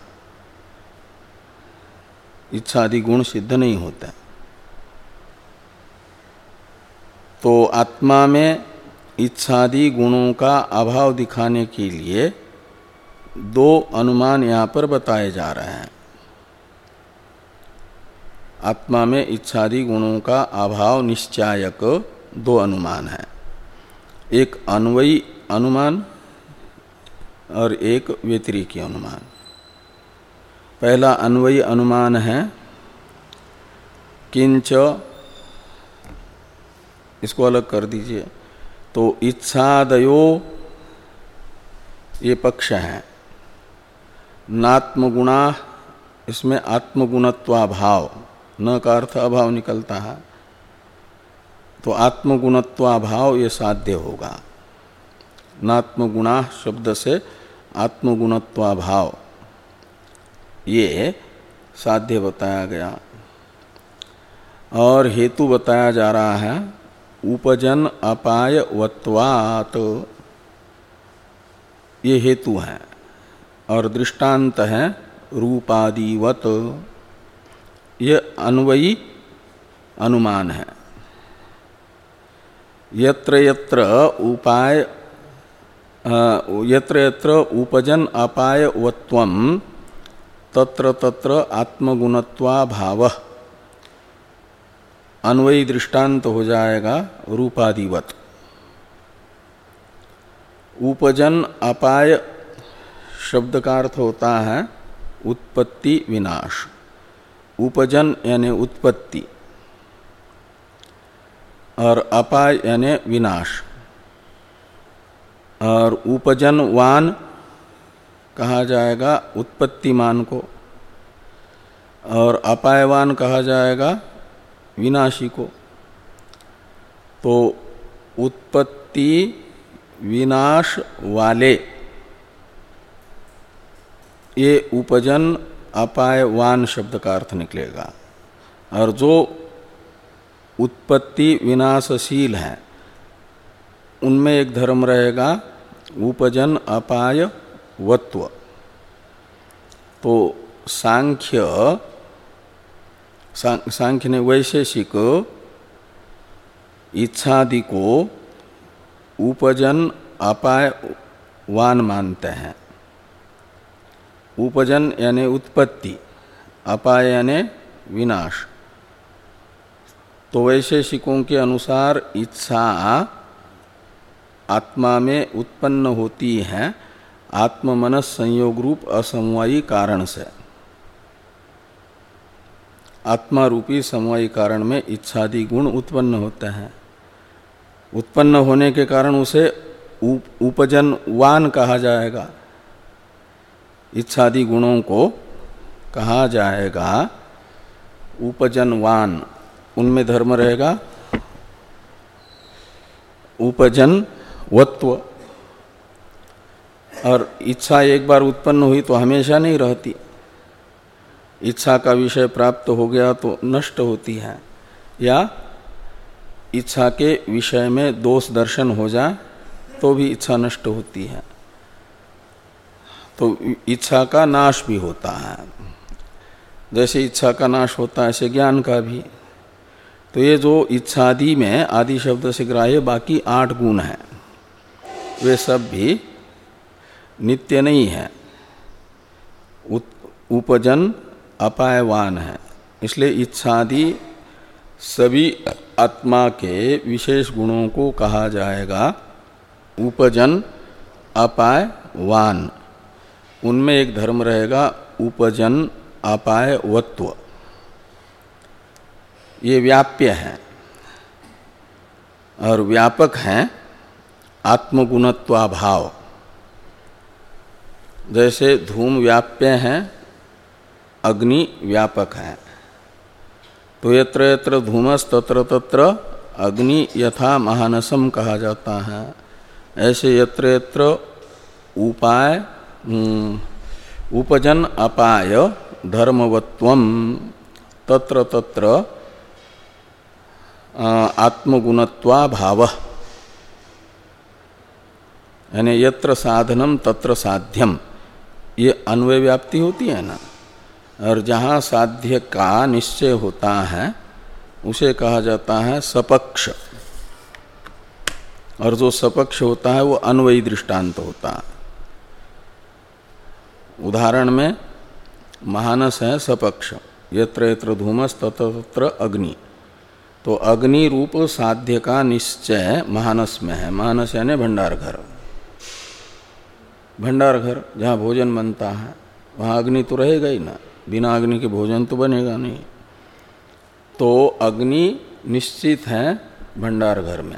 इच्छादि गुण सिद्ध नहीं होता। तो आत्मा में इच्छादि गुणों का अभाव दिखाने के लिए दो अनुमान यहाँ पर बताए जा रहे हैं। आत्मा में इच्छादि गुणों का अभाव निश्चायक दो अनुमान है, एक अन्वयी अनुमान और एक व्यतिरेकी अनुमान। पहला अन्वयी अनुमान है किंच, इसको अलग कर दीजिए। तो इच्छादयो ये पक्ष है, नात्मगुणा, इसमें आत्मगुणत्वाभाव, न का अर्थ अभाव निकलता है, तो आत्मगुणत्वाभाव ये साध्य होगा। नात्मगुणा शब्द से आत्मगुणत्वाभाव ये साध्य बताया गया। और हेतु बताया जा रहा है उपजन अपायवत्वात्, ये हेतु है। और दृष्टांत है रूपादिवत, ये अन्वयी अनुमान है। यत्र यत्र उपाय यत्र यत्र उपजन अपायवत्वम तत्र तत्र आत्मगुणत्वाभावः, अन्वयी दृष्टांत हो जाएगा रूपादिवत। उपजन अपाय शब्द का अर्थ होता है उत्पत्ति विनाश। उपजन यानी उत्पत्ति और अपाय यानी विनाश। और उपजनवान कहा जाएगा उत्पत्तिमान को, और अपायवान कहा जाएगा विनाशी को। तो उत्पत्ति विनाश वाले ये उपजन अपायवान शब्द का अर्थ निकलेगा। और जो उत्पत्ति विनाशशील है उनमें एक धर्म रहेगा उपजन अपाय वत्व। तो सांख्य सांख्य ने वैशेषिक इच्छादि को उपजन अपायवान मानते हैं। उपजन यानी उत्पत्ति अपाय यानी विनाश। तो वैशेषिकों के अनुसार इच्छा आत्मा में उत्पन्न होती है आत्म मनस संयोग रूप असमवायी कारण से। आत्मा रूपी समवायी कारण में इच्छादि गुण उत्पन्न होते हैं। उत्पन्न होने के कारण उसे उपजनवान कहा जाएगा। इच्छादि गुणों को कहा जाएगा उपजनवान। उनमें धर्म रहेगा उपजनवत्व। और इच्छा एक बार उत्पन्न हुई तो हमेशा नहीं रहती। इच्छा का विषय प्राप्त हो गया तो नष्ट होती है, या इच्छा के विषय में दोष दर्शन हो जाए तो भी इच्छा नष्ट होती है। तो इच्छा का नाश भी होता है। जैसे इच्छा का नाश होता है ऐसे ज्ञान का भी। तो ये जो इच्छादि में आदि शब्द से ग्राह्य बाकी आठ गुण हैं, वे सब भी नित्य नहीं है, उपजन अपायवान है। इसलिए इच्छादि सभी आत्मा के विशेष गुणों को कहा जाएगा उपजन अपायवान। उनमें एक धर्म रहेगा उपजन अपायवत्व। ये व्याप्य है और व्यापक है आत्मगुणत्वाभाव। जैसे धूम व्याप्य है, अग्नि व्यापक है। तो यत्र यत्र धूमस तत्र तत्र अग्नि यथा महानसम कहा जाता है। ऐसे यत्र यत्र उपाय उपजन अपाय धर्मवत्वम तत्र तत्र आत्मगुणत्वा भाव। यानी यत्र साधनम तत्र साध्यम, ये अन्वय व्याप्ति होती है ना। और जहाँ साध्य का निश्चय होता है उसे कहा जाता है सपक्ष। और जो सपक्ष होता है वो अन्वयी दृष्टांत होता है। उदाहरण में महानस है सपक्ष, यत्र यत्र धूमस तत्र तत्र अग्नि। तो अग्नि रूप साध्य का निश्चय महानस में है। महानस यानी भंडार घर। भंडार घर जहाँ भोजन बनता है वहाँ अग्नि तो रहेगा ही ना, बिना अग्नि के भोजन तो बनेगा नहीं। तो अग्नि निश्चित है भंडार घर में।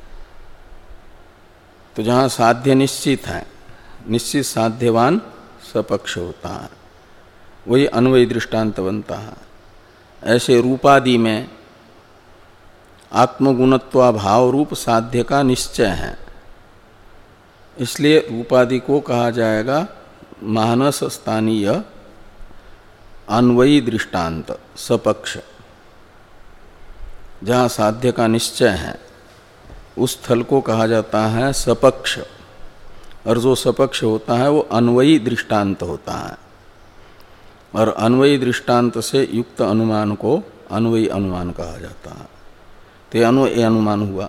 तो जहाँ साध्य निश्चित है, निश्चित साध्यवान सपक्ष होता है, वही अन्वयी दृष्टांत बनता है। ऐसे रूपादि में आत्मगुणत्वा भाव रूप साध्य का निश्चय है, इसलिए रूपादि को कहा जाएगा महानस स्थानीय अन्वयी दृष्टांत सपक्ष। जहाँ साध्य का निश्चय है उस स्थल को कहा जाता है सपक्ष। और जो सपक्ष होता है वो अन्वयी दृष्टांत होता है। और अन्वयी दृष्टांत से युक्त अनुमान को अन्वयी अनुमान कहा जाता है। तो अन्वयी अनुमान हुआ।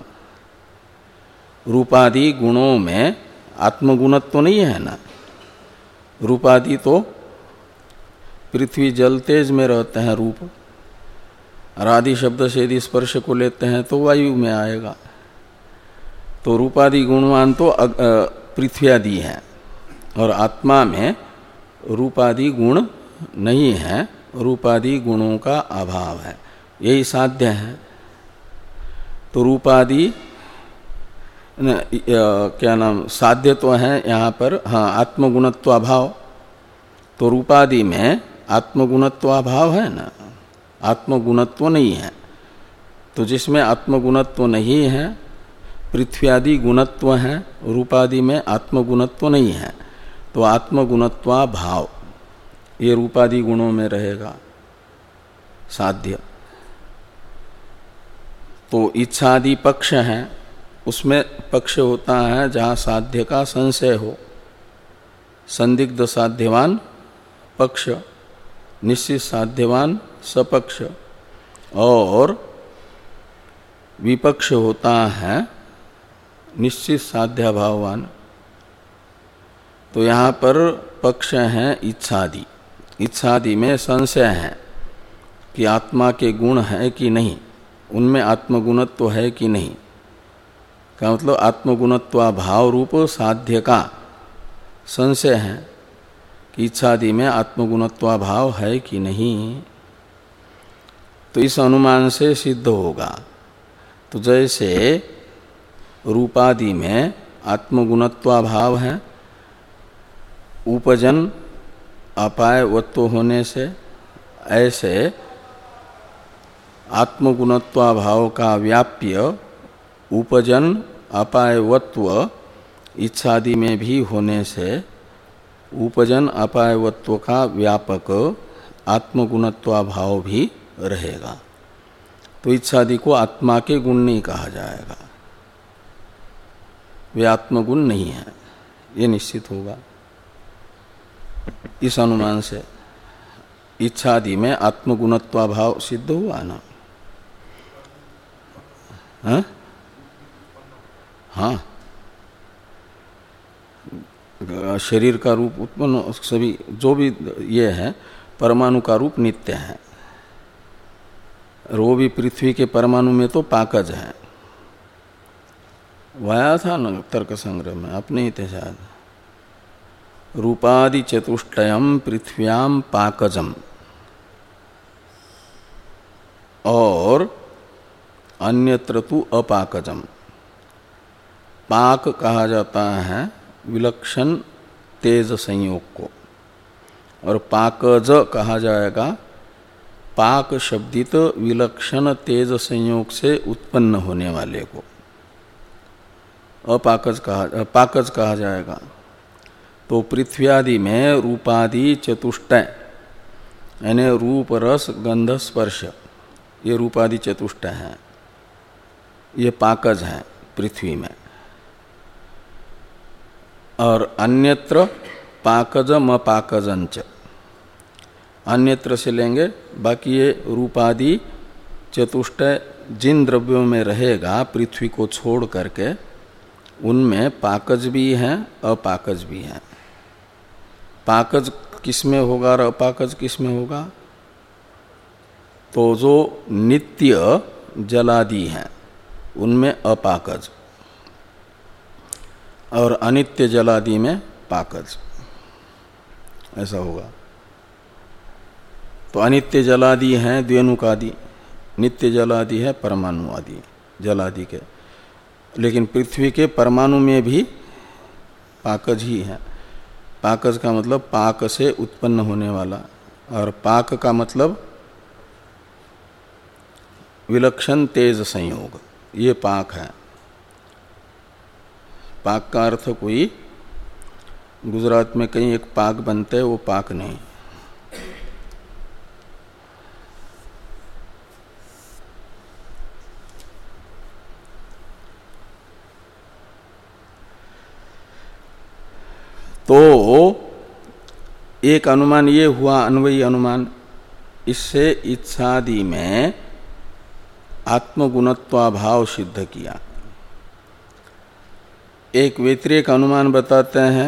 रूपादि गुणों में आत्मगुणत्व तो नहीं है ना। रूपादि तो पृथ्वी जल तेज में रहते हैं रूप। और आदि शब्द से यदि स्पर्श को लेते हैं तो वायु में आएगा। तो रूपादि गुणवान तो पृथ्वी आदि है, और आत्मा में रूपादि गुण नहीं है, रूपादि गुणों का अभाव है, यही साध्य है। तो रूपादि क्या नाम साध्य तो है यहाँ पर, हाँ आत्मगुणत्वाभाव। तो रूपादि में आत्मगुणत्वाभाव है ना, आत्मगुणत्व नहीं है। तो जिसमें आत्मगुणत्व नहीं है, पृथ्वी आदि गुणत्व है, रूपादि में आत्मगुणत्व नहीं है, तो आत्मगुणत्वा भाव ये रूपादि गुणों में रहेगा साध्य। तो इच्छादि पक्ष है, उसमें पक्ष होता है जहाँ साध्य का संशय हो। संदिग्ध साध्यवान पक्ष, निश्चित साध्यवान सपक्ष, और विपक्ष होता है निश्चित साध्याभाववान। तो यहाँ पर पक्ष हैं इच्छादि, इच्छादि में संशय है कि आत्मा के गुण है कि नहीं, उनमें आत्मगुणत्व है कि नहीं, का मतलब आत्मगुणत्वा भाव रूप साध्य का संशय है कि इच्छादि में आत्मगुणत्वा भाव है कि नहीं, तो इस अनुमान से सिद्ध होगा। तो जैसे रूपादि में आत्मगुणत्वा भाव है उपजन अपायवत्व होने से, ऐसे आत्मगुणत्वा भाव का व्याप्य उपजन अपायवत्व इच्छादि में भी होने से उपजन अपायवत्व का व्यापक आत्मगुणत्वा भाव भी रहेगा। तो इच्छादि को आत्मा के गुण नहीं कहा जाएगा, वे आत्मगुण नहीं है, ये निश्चित होगा इस अनुमान से। इच्छादि में आत्मगुणत्वा भाव सिद्ध हुआ ना। हाँ हाँ, शरीर का रूप उत्पन्न सभी जो भी ये है परमाणु का रूप नित्य है, और वो भी पृथ्वी के परमाणु में तो पाकज है। वाया था न तर्क संग्रह में, अपने ही थे शायद। रूपादि चतुष्टयम पृथ्व्याम पाकजम, और अन्यत्र तु अपाकजम। पाक कहा जाता है विलक्षण तेज संयोग को, और पाकज कहा जाएगा पाक शब्दित विलक्षण तेज संयोग से उत्पन्न होने वाले को अपाकज कहा पाकज कहा जाएगा। तो पृथ्व्यादि में रूपादि चतुष्टय यानी रूप रस गंध स्पर्श, ये रूपादि चतुष्टय हैं, ये पाकज हैं पृथ्वी में। और अन्यत्र पाकजम अपाकजंच, अन्यत्र से लेंगे, बाकी ये रूपादि चतुष्टय जिन द्रव्यों में रहेगा पृथ्वी को छोड़ करके, उनमें पाकज भी हैं अपाकज भी हैं। पाकज किस में होगा और अपाकज किस में होगा? तो जो नित्य जलादि हैं उनमें अपाकज, और अनित्य जलादि में पाकज, ऐसा होगा। तो अनित्य जलादि हैं द्व्यनुकादि, नित्य जलादि है परमाणु आदि जलादि के। लेकिन पृथ्वी के परमाणु में भी पाकज ही है। पाकज का मतलब पाक से उत्पन्न होने वाला, और पाक का मतलब विलक्षण तेज संयोग, ये पाक है। पाक का अर्थ कोई गुजरात में कहीं एक पाक बनते है वो पाक नहीं। तो एक अनुमान ये हुआ अन्वयी अनुमान, इससे इच्छादि में आत्मगुणत्वाभाव सिद्ध किया। एक व्यतिरेक अनुमान बताते हैं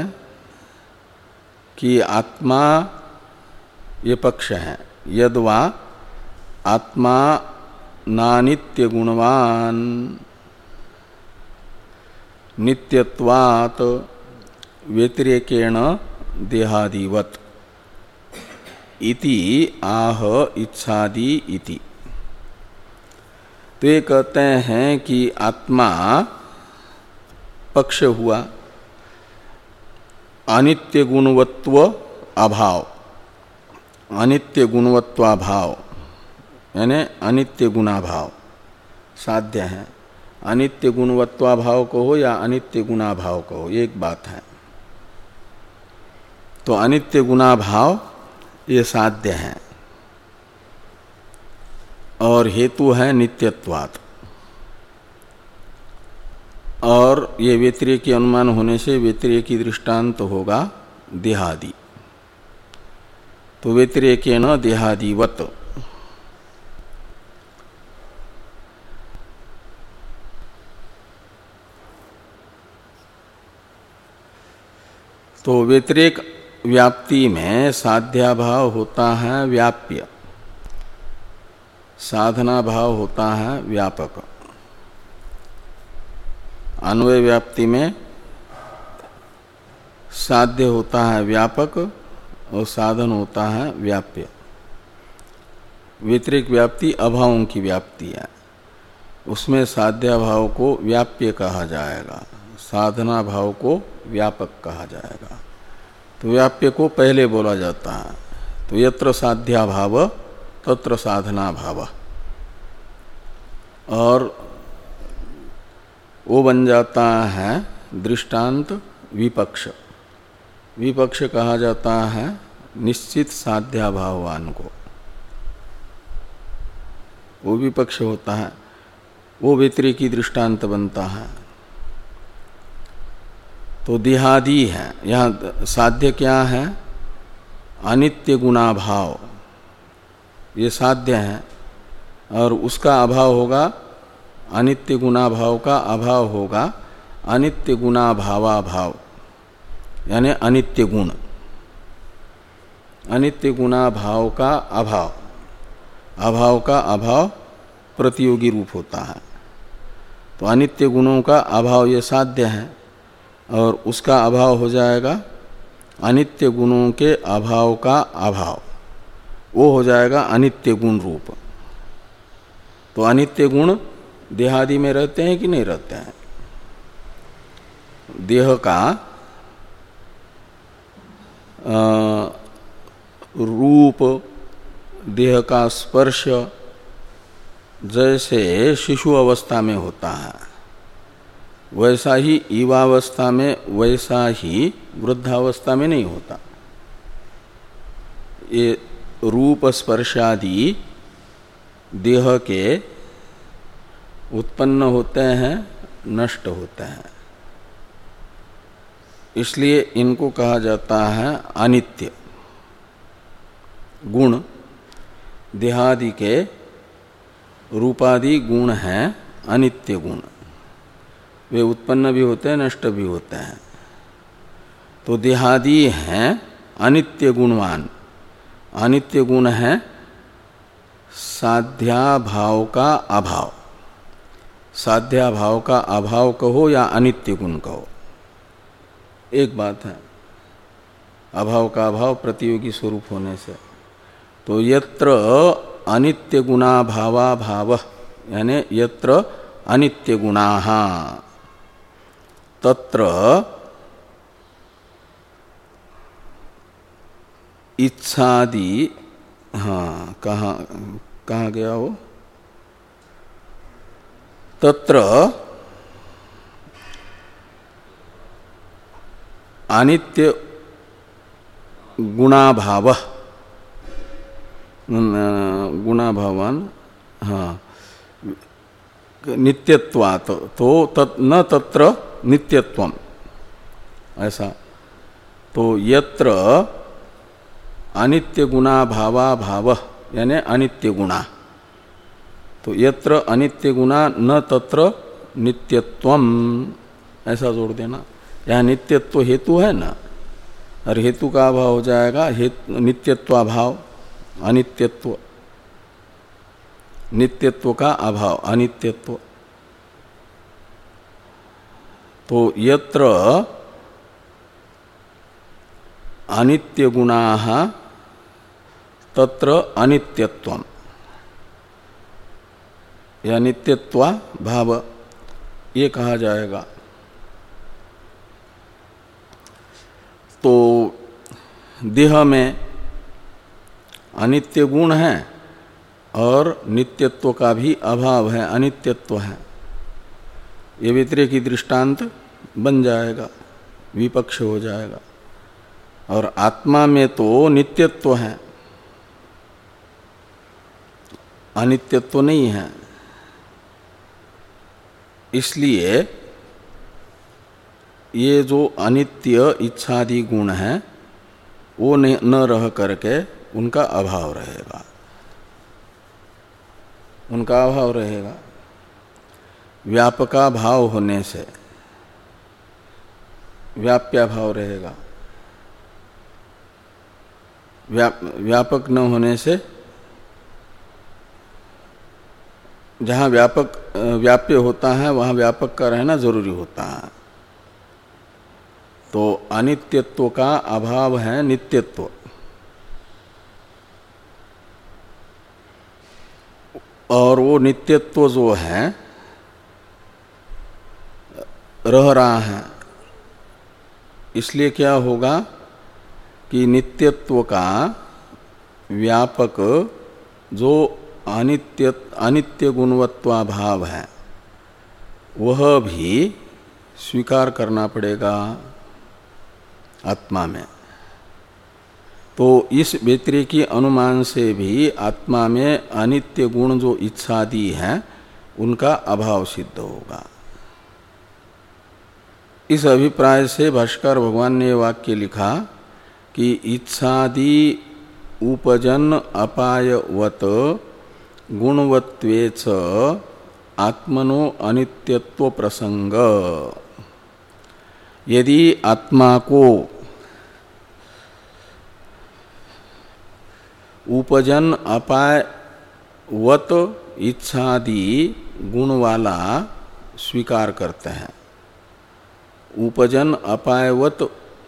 कि आत्मा ये पक्ष है, यद्वा आत्मा नानित्य गुणवान नित्यत्वात् व्यतिरेकेण देहादिवत इति आह इच्छादि इति। तो ये कहते हैं कि आत्मा पक्ष हुआ अनित्य गुणवत्व अभाव, अनित्य गुणवत्वाभाव यानी अनित्य गुणाभाव साध्य है। अनित्य गुणवत्वाभाव को हो या अनित्य गुणाभाव को हो, एक बात है। तो अनित्य गुणाभाव ये साध्य है, और हेतु है नित्यत्वात्, और ये व्यतिरेकी अनुमान होने से व्यतिरेकी दृष्टांत होगा देहादि। तो व्यतिरेकेन देहादिवत, तो व्यतिरेक व्याप्ति में साध्याभाव होता है व्याप्य, साधना भाव होता है व्यापक। अन्वय व्याप्ति में साध्य होता है व्यापक और साधन होता है व्याप्य। व्यतिरिक्त व्याप्ति अभावों की व्याप्ति है, उसमें साध्या भाव को व्याप्य कहा जाएगा, साधना भाव को व्यापक कहा जाएगा। तो व्याप्य को पहले बोला जाता है। तो यत्र साध्या भाव तत्र साधना भाव, और वो बन जाता है दृष्टांत विपक्ष। विपक्ष कहा जाता है निश्चित साध्या भाववान को, वो विपक्ष होता है, वो व्यतिरेकी दृष्टांत बनता है। तो देहादि है, यहाँ साध्य क्या है? अनित्य गुणा भाव, ये साध्य है, और उसका अभाव होगा, अनित्य गुणा भाव का अभाव होगा अनित्य गुणा भावा भाव, यानी अनित्य गुण। अनित्य गुणा भाव का अभाव, अभाव का अभाव प्रतियोगी रूप होता है। तो अनित्य गुणों का अभाव ये साध्य है, और उसका अभाव हो जाएगा अनित्य गुणों के अभाव का अभाव, वो हो जाएगा अनित्य गुण रूप। तो अनित्य गुण देहादि में रहते हैं कि नहीं रहते हैं? देह का आ, रूप, देह का स्पर्श जैसे शिशु अवस्था में होता है, वैसा ही युवावस्था में, वैसा ही वृद्धावस्था में नहीं होता। ये रूप स्पर्शादि देह के उत्पन्न होते हैं, नष्ट होते हैं, इसलिए इनको कहा जाता है अनित्य गुण। देहादि के रूपादि गुण हैं अनित्य गुण, वे उत्पन्न भी होते हैं, नष्ट भी होते हैं। तो देहादि हैं अनित्य गुणवान। अनित्य गुण है साध्या भाव का अभाव, साध्या भाव का अभाव कहो या अनित्य गुण कहो, एक बात है। अभाव का अभाव प्रतियोगी स्वरूप होने से। तो यत्र अनित्य गुणा भावा भाव, यानी यत्र अनित्य गुणाः तत्र इच्छादि, हाँ कहाँ कहाँ गया वो? तत्र अनित्य गुणाभाव, गुणाभावान, हाँ नित्यत्वात्, तो तत् न तत्र नित्यत्वम, ऐसा। तो यत्र अनित्य गुणा भावा भाव, यानी अनित्य गुणा, तो यत्र अनित्य गुणा न तत्र नित्यत्वम, ऐसा जोड़ देना। यहाँ नित्यत्व हेतु है ना, और हेतु का अभाव हो जाएगा हेतु नित्यत्वाभाव, अनित्यत्व, नित्यत्व का अभाव अनित्यत्व। तो यत्र अनित्य गुणाः तत्र अनित्यत्वम, या नित्यत्वा भाव, ये कहा जाएगा। तो देह में अनित्य गुण है और नित्यत्व का भी अभाव है, अनित्यत्व है, ये व्यतिरेकी दृष्टांत बन जाएगा, विपक्ष हो जाएगा। और आत्मा में तो नित्यत्व है, अनित्यत्व नहीं है। इसलिए ये जो अनित्य इच्छादि गुण हैं वो न रह करके उनका अभाव रहेगा, उनका अभाव रहेगा। व्यापका भाव होने से व्याप्या भाव रहेगा। व्याप, व्यापक न होने से, जहाँ व्यापक व्याप्य होता है वहाँ व्यापक का रहना जरूरी होता है। तो अनित्यत्व का अभाव है नित्यत्व, और वो नित्यत्व जो है रह रहा है। इसलिए क्या होगा कि नित्यत्व का व्यापक जो अनित्य अनित्य गुणवत्वाभाव है वह भी स्वीकार करना पड़ेगा आत्मा में। तो इस व्यतिरेकी अनुमान से भी आत्मा में अनित्य गुण जो इच्छादि हैं उनका अभाव सिद्ध होगा। इस अभिप्राय से भाष्कर भगवान ने वाक्य लिखा कि इच्छादि उपजन अपायवत गुणवत्वेच आत्मनो अनित्यत्व प्रसंग। यदि आत्मा को उपजन अपायवत इच्छादि गुण वाला स्वीकार करते हैं, उपजन अपायवत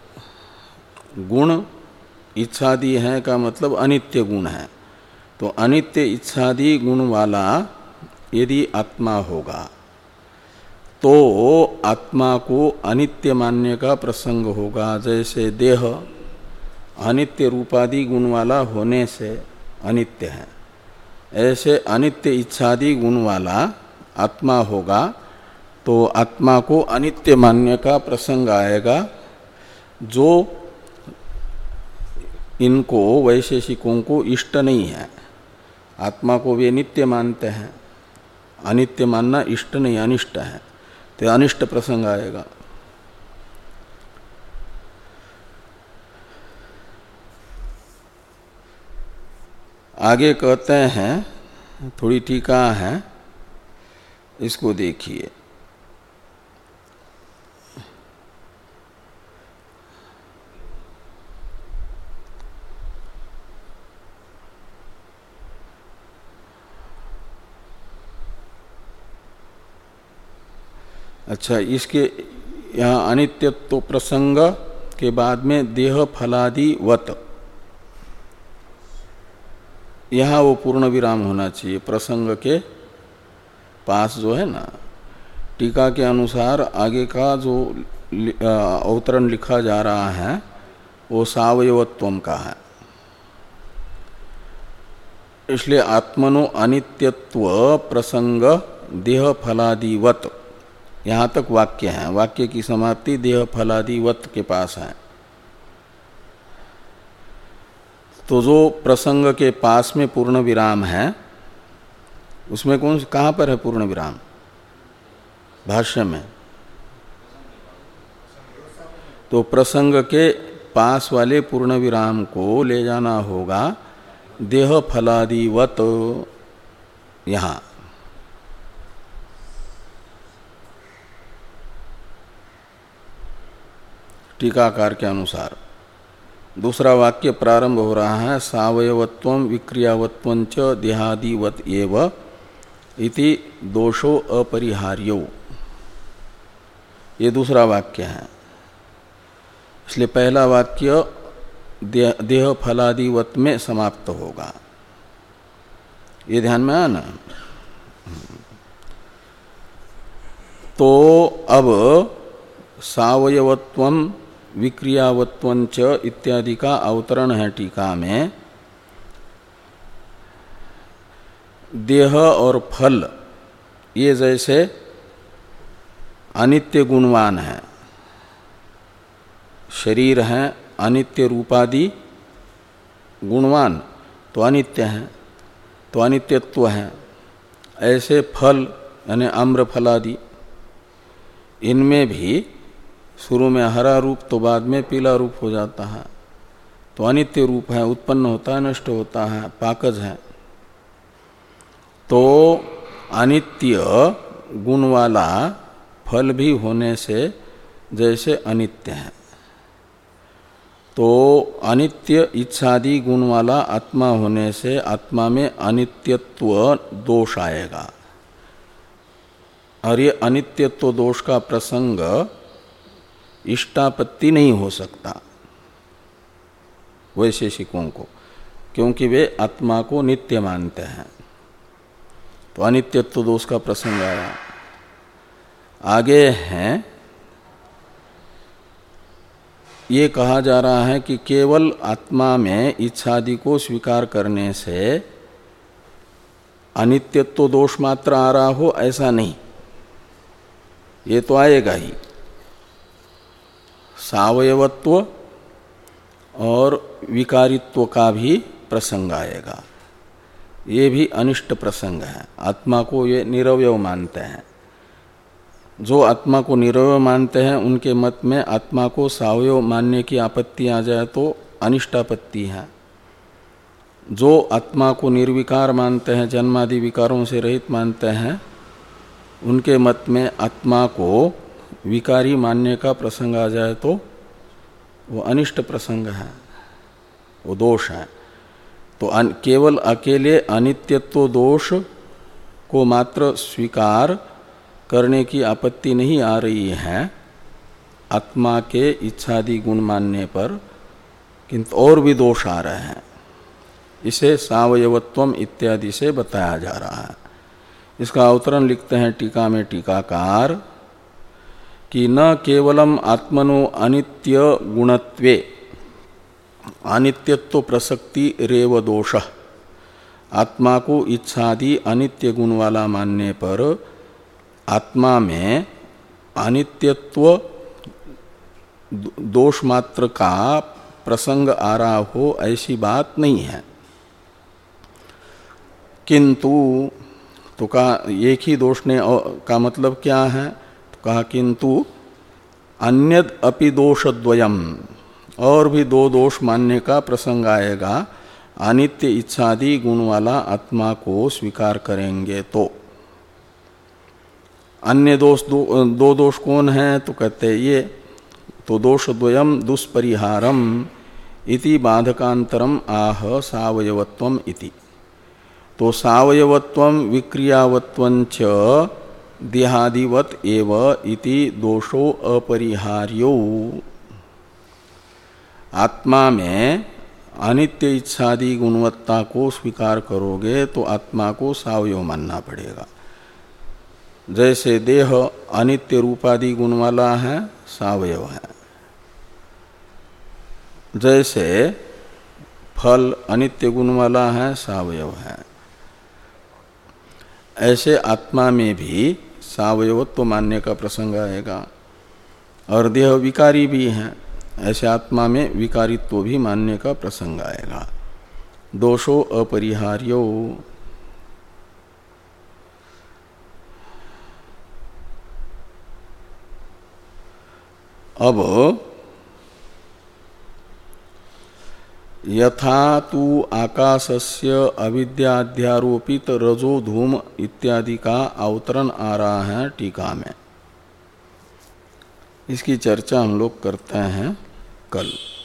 गुण इच्छादि है का मतलब अनित्य गुण है, तो अनित्य इच्छादि गुण वाला यदि आत्मा होगा तो आत्मा को अनित्य मानने का प्रसंग होगा। जैसे देह अनित्य रूपादि गुण वाला होने से अनित्य है, ऐसे अनित्य इच्छादि गुण वाला आत्मा होगा तो आत्मा को अनित्य मानने का प्रसंग आएगा। जो इनको वैशेषिकों को इष्ट नहीं है, आत्मा को वे नित्य मानते हैं, अनित्य मानना इष्ट नहीं अनिष्ट है, तो अनिष्ट प्रसंग आएगा। आगे कहते हैं, थोड़ी टीका है, इसको देखिए। अच्छा, इसके यहाँ अनित्यत्व प्रसंग के बाद में देह फलादि वत, यहाँ वो पूर्ण विराम होना चाहिए प्रसंग के पास जो है ना। टीका के अनुसार आगे का जो अवतरण लिखा जा रहा है वो सावयवत्वम का है, इसलिए आत्मनो अनित्यत्व प्रसंग देह फलादिवत, यहाँ तक वाक्य है। वाक्य की समाप्ति देह फलादिवत के पास है। तो जो प्रसंग के पास में पूर्ण विराम है उसमें कौन कहाँ पर है पूर्ण विराम? भाष्य में। तो प्रसंग के पास वाले पूर्ण विराम को ले जाना होगा देह फलादिवत यहाँ। टीकाकार के अनुसार दूसरा वाक्य प्रारंभ हो रहा है सावयवत्वं विक्रियावत्वं च देहादिवत एव इति दोषो अपरिहार्यो, ये दूसरा वाक्य है। इसलिए पहला वाक्य देह फलादिवत में समाप्त होगा, ये ध्यान में आया ना। तो अब सावयवत्वं विक्रियावत्वं च इत्यादि का अवतरण है टीका में। देह और फल ये जैसे अनित्य गुणवान है, शरीर है अनित्य रूपादि गुणवान तो अनित्य है, तो अनित्यत्व है। ऐसे फल यानी आम्र फलादि, इनमें भी शुरू में हरा रूप तो बाद में पीला रूप हो जाता है, तो अनित्य रूप है, उत्पन्न होता है नष्ट होता है, पाकज है। तो अनित्य गुण वाला फल भी होने से जैसे अनित्य है, तो अनित्य इच्छादि गुण वाला आत्मा होने से आत्मा में अनित्यत्व दोष आएगा, और ये अनित्यत्व दोष का प्रसंग इष्टापत्ति नहीं हो सकता वैशेषिकों को, क्योंकि वे आत्मा को नित्य मानते हैं। तो अनित्यत्व दोष का प्रसंग आया। आगे हैं, ये कहा जा रहा है कि केवल आत्मा में इच्छादि को स्वीकार करने से अनित्यत्व दोष मात्र आ रहा हो ऐसा नहीं, ये तो आएगा ही। सावयवत्व और विकारित्व का भी प्रसंग आएगा, ये भी अनिष्ट प्रसंग है। आत्मा को ये निरवयव मानते हैं। जो आत्मा को निरवयव मानते हैं उनके मत में आत्मा को सावयव मानने की आपत्ति आ जाए तो अनिष्टापत्ति है। जो आत्मा को निर्विकार मानते हैं, जन्मादि विकारों से रहित मानते हैं, उनके मत में आत्मा को विकारी मानने का प्रसंग आ जाए तो वो अनिष्ट प्रसंग है, वो दोष है। तो केवल अकेले अनित्यत्व दोष को मात्र स्वीकार करने की आपत्ति नहीं आ रही है आत्मा के इच्छादि गुण मानने पर, किंतु और भी दोष आ रहे हैं। इसे सावयवत्वम इत्यादि से बताया जा रहा है। इसका अवतरण लिखते हैं टीका में टीकाकार कि न केवलम आत्मनो अनित्य गुणत्वे अनित्यत्व प्रसक्ति रेव दोष, आत्मा को इच्छादि अनित्य गुण वाला मानने पर आत्मा में अनित्यत्व दोष मात्र का प्रसंग आ रहा हो ऐसी बात नहीं है। किंतु तो कहा एक ही दोष ने का मतलब क्या है, तो कहा किंतु अन्यद अपि दोषद्वयम, और भी दो दोष मानने का प्रसंग आएगा। अनित्य इच्छादि गुण वाला आत्मा को स्वीकार करेंगे तो अन्य दोष दो, दो दोष कौन है, तो कहते ये तो दोषद्वयम दुष्परिहारम इति बाधकांतरम आह सावयवत्वम इति। तो सावयवत्वम विक्रियावत्वंच देहादिवत एव इति दोषो अपरिहार्यो। आत्मा में अनित्य इच्छादि गुणवत्ता को स्वीकार करोगे तो आत्मा को सावयव मानना पड़ेगा। जैसे देह अनित्य रूपादि गुण वाला है, सावयव है। जैसे फल अनित्य गुण वाला है, सावयव है। ऐसे आत्मा में भी सावयवत्व मानने का प्रसंग आएगा। और देह विकारी भी है, ऐसे आत्मा में विकारित्व भी मानने का प्रसंग आएगा। दोषो अपरिहार्यो। अब यथा तु आकाशस्य अविद्याध्यारोपित रजो धूम इत्यादि का अवतरण आ रहा है टीका में। इसकी चर्चा हम लोग करते हैं कल।